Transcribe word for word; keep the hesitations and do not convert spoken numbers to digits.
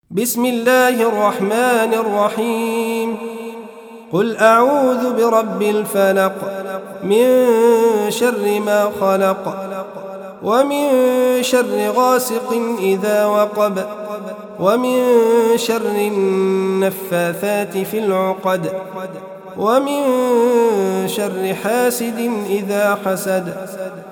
بسم الله الرحمن الرحيم. قل أعوذ برب الفلق من شر ما خلق ومن شر غاسق إذا وقب ومن شر النفاثات في العقد ومن شر حاسد إذا حسد